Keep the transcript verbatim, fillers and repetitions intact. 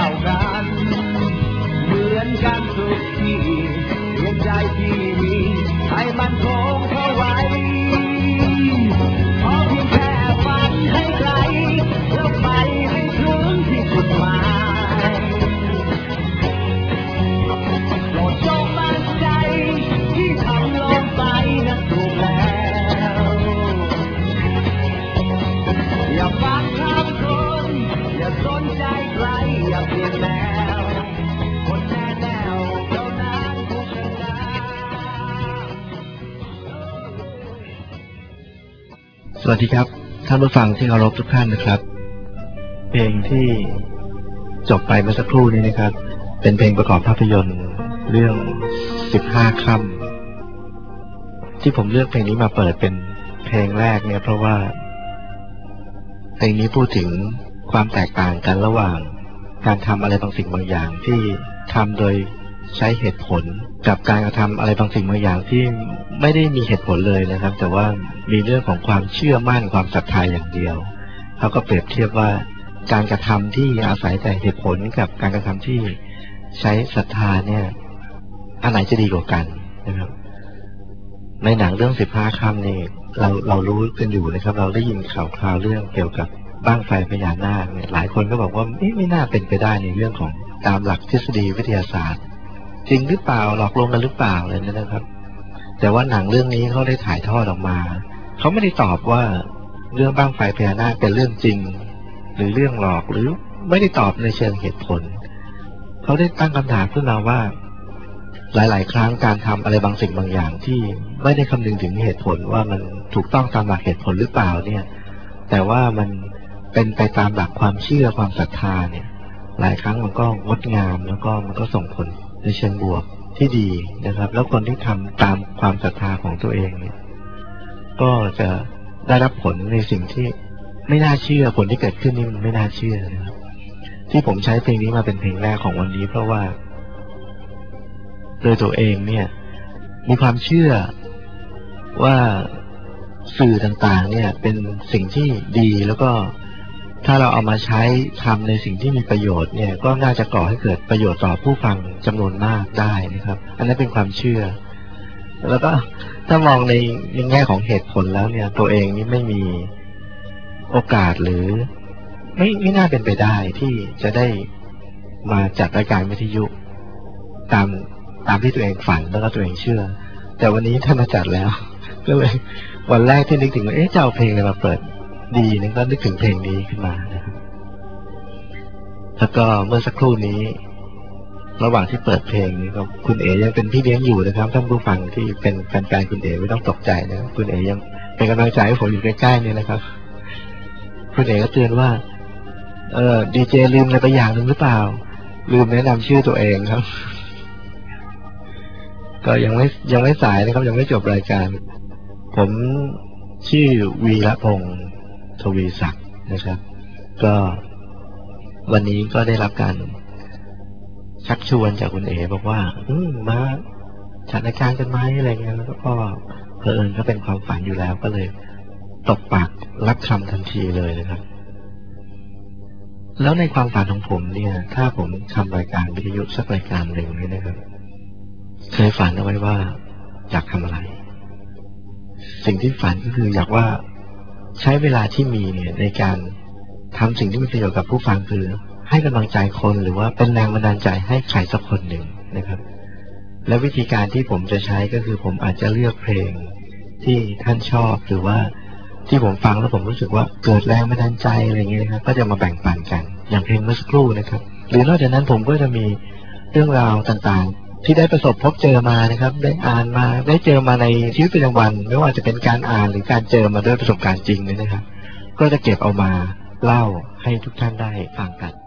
ากันเหมือนกันทุกทีดวงใจที่มีให้มันคงเข้าไว้ขอเพียงแค่ฝันให้ไกลแล้วไปให้ถึงที่จุดหมายโปรดจงมั่นใจที่ทำลงไปนั้นถูกแล้วอย่าฟังคำคนอย่าสนใจใครอย่าเปลี่ยนแนวคนแน่แนวเท่านั้นผู้ชนะสวัสดีครับท่านผู้ฟังที่เคารพทุกท่านนะครับเพลงที่จบไปเมื่อสักครู่นี้นะครับเป็นเพลงประกอบภาพยนตร์เรื่องสิบห้าค่ำที่ผมเลือกเพลงนี้มาเปิดเป็นเพลงแรกเนี่ยเพราะว่าเพลงนี้พูดถึงความแตกต่างกันระหว่างการทำอะไรบางสิ่งบางอย่างที่ทำโดยใช้เหตุผลกับการกระทำอะไรบางสิ่งบางอย่างที่ไม่ได้มีเหตุผลเลยนะครับแต่ว่ามีเรื่องของความเชื่อมั่นความศรัทธาอย่างเดียวเขาก็เปรียบเทียบว่าการกระทำที่อาศัยแต่เหตุผลกับการกระทำที่ใช้ศรัทธาเนี่ยอันไหนจะดีกว่ากันนะครับในหนังเรื่องสิบห้าค่ำนี่เราเรารู้กันอยู่นะครับเราได้ยินข่าวคราวเรื่องเกี่ยวกับบ้างไฟพญานาคเนี่ยหลายคนก็บอกว่าไม่ไม่น่าเป็นไปได้ในเรื่องของตามหลักทฤษฎีวิทยาศาสตร์จริงหรือเปล่าหลอกลวงกันหรือเปล่าอะไรนั่นนะครับแต่ว่าหนังเรื่องนี้เขาได้ถ่ายทอดออกมาเขาไม่ได้ตอบว่าเรื่องบ้างไฟพญานาคเป็นเรื่องจริงหรือเรื่องหลอกหรือไม่ได้ตอบในเชิงเหตุผลเขาได้ตั้งคำถามขึ้นมาว่าหลายๆครั้งการทำอะไรบางสิ่งบางอย่างที่ไม่ได้คำนึงถึงเหตุผลว่ามันถูกต้องตามหลักเหตุผลหรือเปล่าเนี่ยแต่ว่ามันเป็นไปตามหลักความเชื่อความศรัทธาเนี่ยหลายครั้งมันก็งดงามแล้วก็มันก็ส่งผลในเชิงบวกที่ดีนะครับแล้วคนที่ทำตามความศรัทธาของตัวเองเนี่ยก็จะได้รับผลในสิ่งที่ไม่น่าเชื่อผลที่เกิดขึ้นนี่มันไม่น่าเชื่อนะครับที่ผมใช้เพลงนี้มาเป็นเพลงแรกของวันนี้เพราะว่าโดยตัวเองเนี่ยมีความเชื่อว่าสื่อต่างๆเนี่ยเป็นสิ่งที่ดีแล้วก็ถ้าเราเอามาใช้ทำในสิ่งที่มีประโยชน์เนี่ยก็น่าจะก่อให้เกิดประโยชน์ต่อผู้ฟังจำนวนมากได้นะครับอันนั้นเป็นความเชื่อแล้วก็ถ้ามองในในแง่ของเหตุผลแล้วเนี่ยตัวเองนี่ไม่มีโอกาสหรือไม่ไม่น่าเป็นไปได้ที่จะได้มาจัดรายการวิทยุตามตามที่ตัวเองฝันแล้วก็ตัวเองเชื่อแต่วันนี้ท่านมาจัดแล้วก็เลยวันแรกที่นึกถึงว่าเอ๊ะจะเอาเพลงอะไรมาเปิดดีนึกก็นึกถึงเพลงนี้ขึ้นมานะครับแล้วก็เมื่อสักครู่นี้ระหว่างที่เปิดเพลงนี้ก็คุณเอ๋ยังเป็นพี่เลี้ยงอยู่นะครับท่านผู้ฟังที่เป็นแฟนๆคุณเอ๋ไม่ต้องตกใจนะคุณเอ๋ยังเป็นกำลังใจให้ผมอยู่ใกล้ๆนี่นะครับคุณเอ๋ก็เตือนว่าเออดีเจลืมอะไรไปอย่างหนึ่งหรือเปล่าลืมแนะนำชื่อตัวเองครับก็ยังไม่ยังไม่สายนะครับยังไม่จบรายการผมชื่อวีระพงษ์ทวีศักดิ์นะครับก็วันนี้ก็ได้รับการชักชวนจากคุณเอ๋บอกว่าอืมมาจัดรายการกันไหมอะไรเงี้ยแล้วก็เผอิญก็เป็นความฝันอยู่แล้วก็เลยตบปากรับคำทันทีเลยนะครับแล้วในความฝันของผมเนี่ยถ้าผมทำรายการวิทยุสักรายการหนึ่งนี่นะครับเคยฝันเอาไว้ว่าอยากทำอะไรสิ่งที่ฝันก็คืออยากว่าใช้เวลาที่มีเนี่ยในการทำสิ่งที่มีประโยชน์กับผู้ฟังคือให้กำลังใจคนหรือว่าเป็นแรงบันดาลใจให้ใครสักคนหนึ่งนะครับและวิธีการที่ผมจะใช้ก็คือผมอาจจะเลือกเพลงที่ท่านชอบหรือว่าที่ผมฟังแล้วผมรู้สึกว่าเกิดแรงบันดาลใจอะไรเงี้ยนะครับก็จะมาแบ่งปันกันอย่างเพลงเมื่อสักครู่นะครับหรือนอกจากนั้นผมก็จะมีเรื่องราวต่างๆที่ได้ประสบพบเจอมานะครับได้อ่านมาได้เจอมาในชีวิตประจำวันไม่ว่าจะเป็นการอ่านหรือการเจอมาด้วยประสบการณ์จริงเนี่ยนะครับก็จะเก็บเอามาเล่าให้ทุกท่านได้ฟังกัน